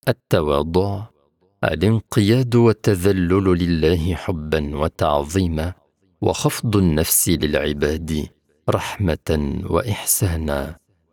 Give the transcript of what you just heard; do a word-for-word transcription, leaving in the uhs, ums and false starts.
التواضع الانقياد والتذلل لله حبا وتعظيما، وخفض النفس للعباد رحمة وإحسانا.